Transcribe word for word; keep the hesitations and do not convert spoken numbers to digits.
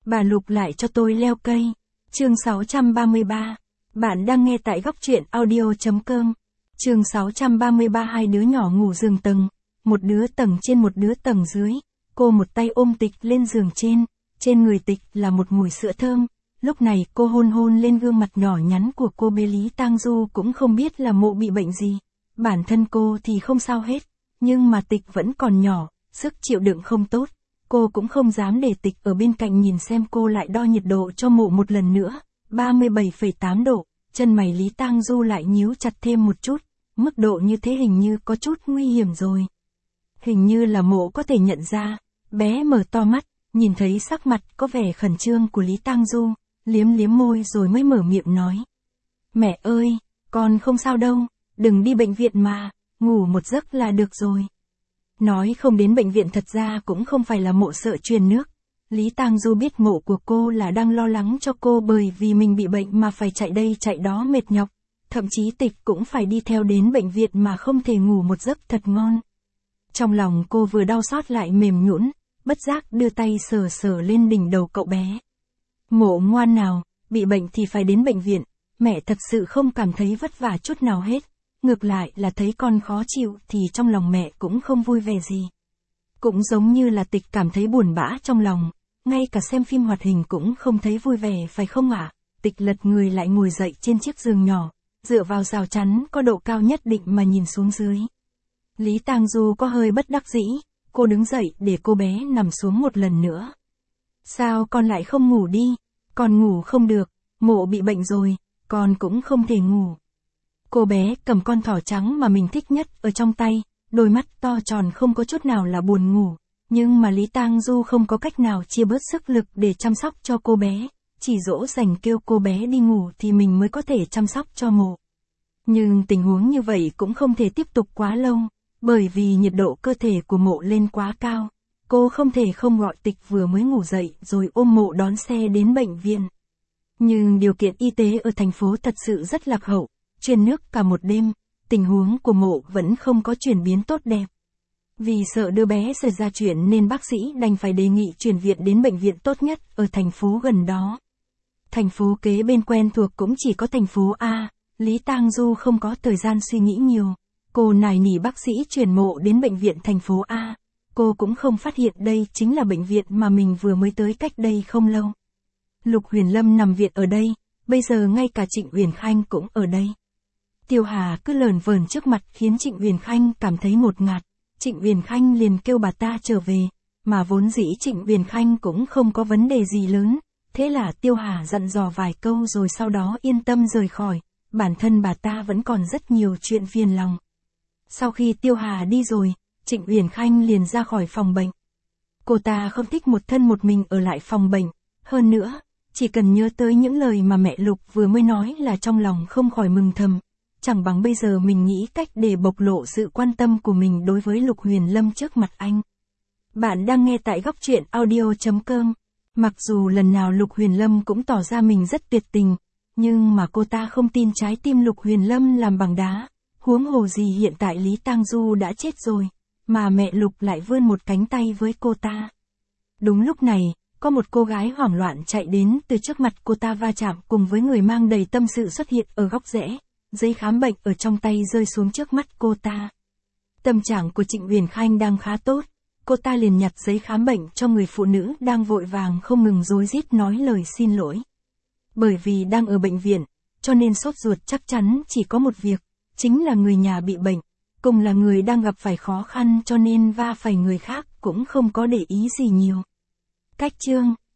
Bà Lục lại cho tôi leo cây. Chương sáu trăm ba mươi ba. Bạn đang nghe tại góc truyện audio.com. Chương sáu trăm ba mươi ba. Hai đứa nhỏ ngủ giường tầng, một đứa tầng trên một đứa tầng dưới. Cô một tay ôm Tịch lên giường trên, trên người Tịch là một mùi sữa thơm. Lúc này cô hôn hôn lên gương mặt nhỏ nhắn của cô bé. Lý Tang Du cũng không biết là Mộ bị bệnh gì. Bản thân cô thì không sao hết, nhưng mà Tịch vẫn còn nhỏ, sức chịu đựng không tốt. Cô cũng không dám để Tịch ở bên cạnh nhìn xem. Cô lại đo nhiệt độ cho Mộ một lần nữa, ba mươi bảy phẩy tám độ, chân mày Lý Tang Du lại nhíu chặt thêm một chút, mức độ như thế hình như có chút nguy hiểm rồi. Hình như là Mộ có thể nhận ra, bé mở to mắt, nhìn thấy sắc mặt có vẻ khẩn trương của Lý Tang Du, liếm liếm môi rồi mới mở miệng nói. Mẹ ơi, con không sao đâu, đừng đi bệnh viện mà, ngủ một giấc là được rồi. Nói không đến bệnh viện thật ra cũng không phải là Mộ sợ truyền nước. Lý Tang Du biết Mộ của cô là đang lo lắng cho cô bởi vì mình bị bệnh mà phải chạy đây chạy đó mệt nhọc. Thậm chí Tịch cũng phải đi theo đến bệnh viện mà không thể ngủ một giấc thật ngon. Trong lòng cô vừa đau xót lại mềm nhũn, bất giác đưa tay sờ sờ lên đỉnh đầu cậu bé. Mộ ngoan nào, bị bệnh thì phải đến bệnh viện, mẹ thật sự không cảm thấy vất vả chút nào hết. Ngược lại là thấy con khó chịu thì trong lòng mẹ cũng không vui vẻ gì. Cũng giống như là Tịch cảm thấy buồn bã trong lòng, ngay cả xem phim hoạt hình cũng không thấy vui vẻ phải không ạ? À? Tịch lật người lại ngồi dậy trên chiếc giường nhỏ, dựa vào rào chắn có độ cao nhất định mà nhìn xuống dưới. Lý Tang Du có hơi bất đắc dĩ, cô đứng dậy để cô bé nằm xuống một lần nữa. Sao con lại không ngủ đi? Con ngủ không được, Mộ bị bệnh rồi, con cũng không thể ngủ. Cô bé cầm con thỏ trắng mà mình thích nhất ở trong tay, đôi mắt to tròn không có chút nào là buồn ngủ. Nhưng mà Lý Tang Du không có cách nào chia bớt sức lực để chăm sóc cho cô bé, chỉ dỗ dành kêu cô bé đi ngủ thì mình mới có thể chăm sóc cho Mộ. Nhưng tình huống như vậy cũng không thể tiếp tục quá lâu, bởi vì nhiệt độ cơ thể của Mộ lên quá cao. Cô không thể không gọi Tịch vừa mới ngủ dậy rồi ôm Mộ đón xe đến bệnh viện. Nhưng điều kiện y tế ở thành phố thật sự rất lạc hậu, truyền nước cả một đêm, tình huống của Mộ vẫn không có chuyển biến tốt đẹp. Vì sợ đứa bé xảy ra chuyện nên bác sĩ đành phải đề nghị chuyển viện đến bệnh viện tốt nhất ở thành phố gần đó. Thành phố kế bên quen thuộc cũng chỉ có thành phố A, Lý Tang Du không có thời gian suy nghĩ nhiều. Cô nài nỉ bác sĩ chuyển Mộ đến bệnh viện thành phố A. Cô cũng không phát hiện đây chính là bệnh viện mà mình vừa mới tới cách đây không lâu. Lục Huyền Lâm nằm viện ở đây, bây giờ ngay cả Trịnh Uyển Khanh cũng ở đây. Tiêu Hà cứ lờn vờn trước mặt khiến Trịnh Uyển Khanh cảm thấy ngột ngạt. Trịnh Uyển Khanh liền kêu bà ta trở về, mà vốn dĩ Trịnh Uyển Khanh cũng không có vấn đề gì lớn, thế là Tiêu Hà dặn dò vài câu rồi sau đó yên tâm rời khỏi, bản thân bà ta vẫn còn rất nhiều chuyện phiền lòng. Sau khi Tiêu Hà đi rồi, Trịnh Uyển Khanh liền ra khỏi phòng bệnh. Cô ta không thích một thân một mình ở lại phòng bệnh, hơn nữa, chỉ cần nhớ tới những lời mà mẹ Lục vừa mới nói là trong lòng không khỏi mừng thầm. Chẳng bằng bây giờ mình nghĩ cách để bộc lộ sự quan tâm của mình đối với Lục Huyền Lâm trước mặt anh. Bạn đang nghe tại góc truyện audio.com. Mặc dù lần nào Lục Huyền Lâm cũng tỏ ra mình rất tuyệt tình, nhưng mà cô ta không tin trái tim Lục Huyền Lâm làm bằng đá. Huống hồ gì hiện tại Lý Tang Du đã chết rồi, mà mẹ Lục lại vươn một cánh tay với cô ta. Đúng lúc này, có một cô gái hoảng loạn chạy đến từ trước mặt cô ta va chạm cùng với người mang đầy tâm sự xuất hiện ở góc rẽ. Giấy khám bệnh ở trong tay rơi xuống trước mắt cô ta. Tâm trạng của Trịnh Uyển Khanh đang khá tốt, cô ta liền nhặt giấy khám bệnh cho người phụ nữ đang vội vàng không ngừng rối rít nói lời xin lỗi. Bởi vì đang ở bệnh viện, cho nên sốt ruột chắc chắn chỉ có một việc, chính là người nhà bị bệnh, cùng là người đang gặp phải khó khăn cho nên va phải người khác cũng không có để ý gì nhiều. Cách chương